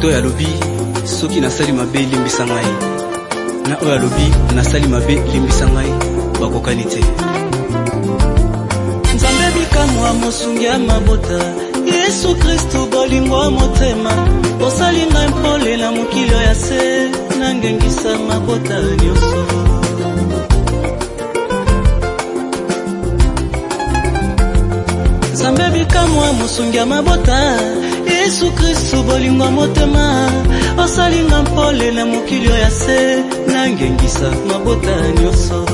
moto ya lobi soki nasali mabe limbisa ngai na oya lobi nasali mabe limbisa ngai bakokani te. Nzambe bikamwa mosungi ya mabota Yesu Kristo bolingo motema osali ngai mpole na mokilo ya se nangengisa mabota nyonso. Nzambe bikamwa mosungi ya mabota Yesu Kristo bolingo motema osali ngai mpole na mokilo ya se nangengisa mabota nyonso.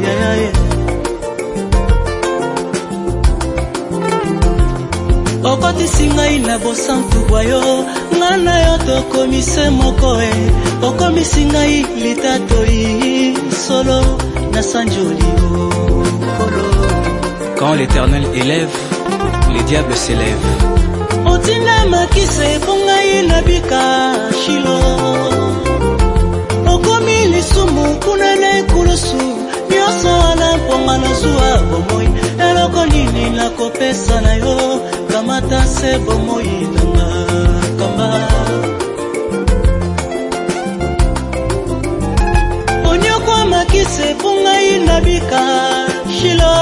Okoti singai na bosantu boyo ngana yo tokomise moko okomisi ngai litatoi solo na sanjoli kolo. Quand l'Éternel élève, les diables s'élèvent. Otina makise pongai na bika shilo okomi lisumu kunene kulosu nyoso ala ponga na zuwa bomoi eloko nini na kopesa na yo kamata se bomoi nanga kamba onyoko makise pongai na bika shilo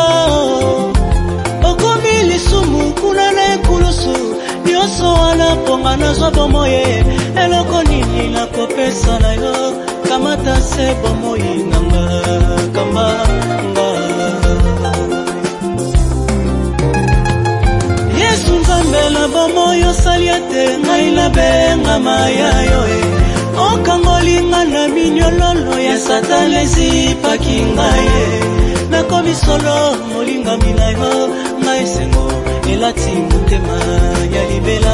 okomi lisumu kunene kulosu nyoso ala ponga na zuwa bomoi eloko nini na kopesa na yo kamata se bomoi nanga kamba Yesu Nzambe na bomoyo saliate ngai na benga maya yo okangolinga na minyololo ya satane zipaki ngai nakomi solo molinga minayo ngai sengo elati motema ya libela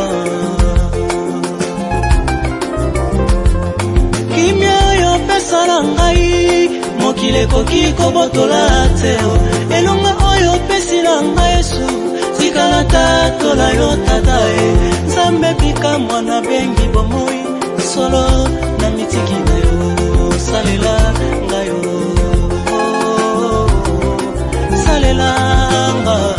kimia yo pesala ngai mokile koki kobotola teo elonga oyo pesila ngai Yesu zikala tatola yo tatae Nzambe pika mwana bengi bomoi solo na mitiki na yo salela ngayo salela ngayo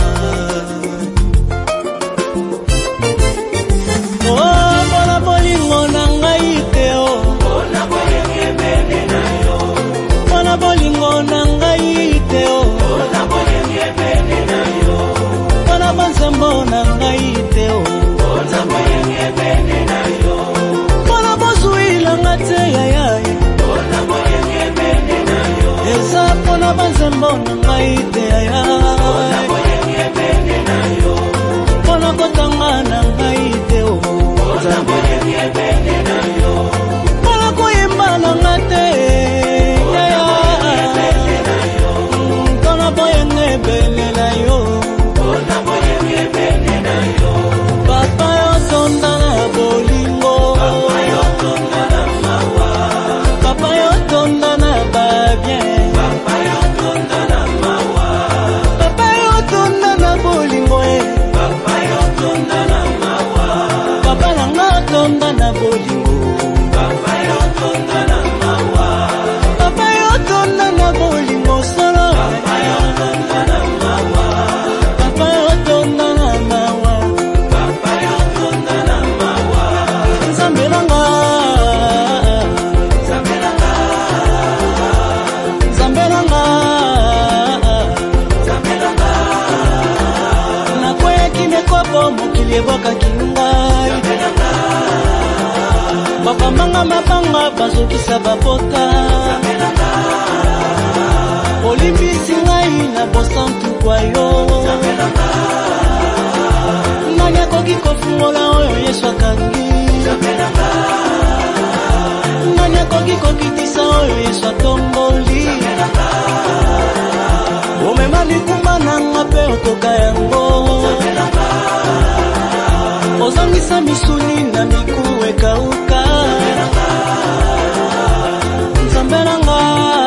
bona bolingo na ngai teo bona bolingo na yo bona bolingo na ngai teo bona bolingo na yo bona banzambo na ngai teo bona bolingo na yo bona bozuila ngate ya bona bolingo na yo eza bona banzambo na ngai teo ya bona bolingo na yo bona kotanga na ngai teo bona bolingo na yo bona koyemba na ngate ya bona bolingo na yo Papa yo tonda na bolingo Papa yo tonda na babien Papa yo tonda na mawa Papa yo tonda na bolingo Papa yo tonda na mawa Papa nanga tonda na bolingo Papa yo tonda na mawa Papa yo tonda na bolingo solo Papa yo tonda na mawa Papa yo tonda na mawa Papa yo tonda na mawa Nzambe nanga Nzambe nanga Nzambe nanga Nzambe nanga nakoya kimekopo mokili eboka kingai Nzambe nanga bakamanga mabanga bazokisa bapota Nzambe nanga olimbisi ngai na bosantu kwa yo Nzambe nanga nani akoki kofungola oyo Yesu akangi Nzambe nanga nani akoki kokitisa oyo Yesu atomboli Nzambe nanga omema likumba nanga mpe otoka yango Nzambe nanga ozangisa misuni na miku ekauka Nzambe nanga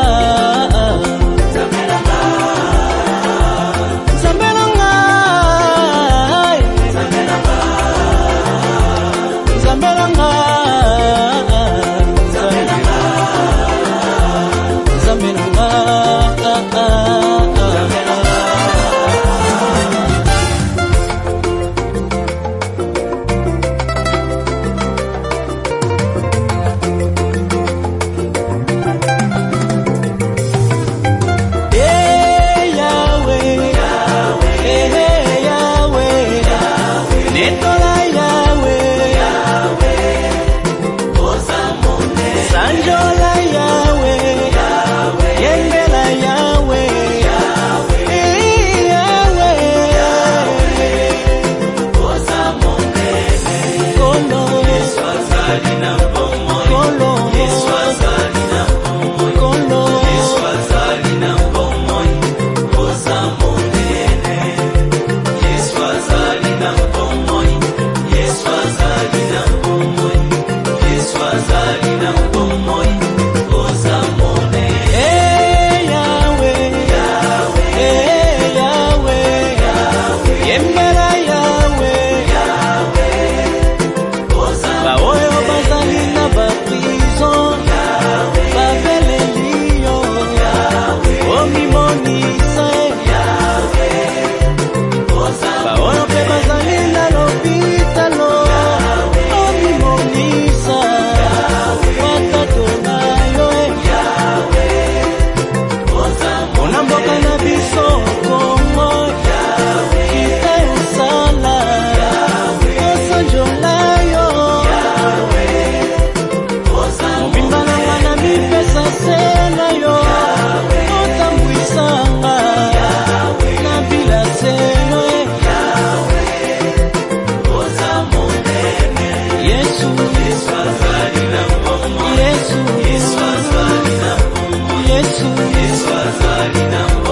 Nzambe nanga Nzambe nanga Nzambe nanga Nzambe nanga Nzambe nanga Yesu azali na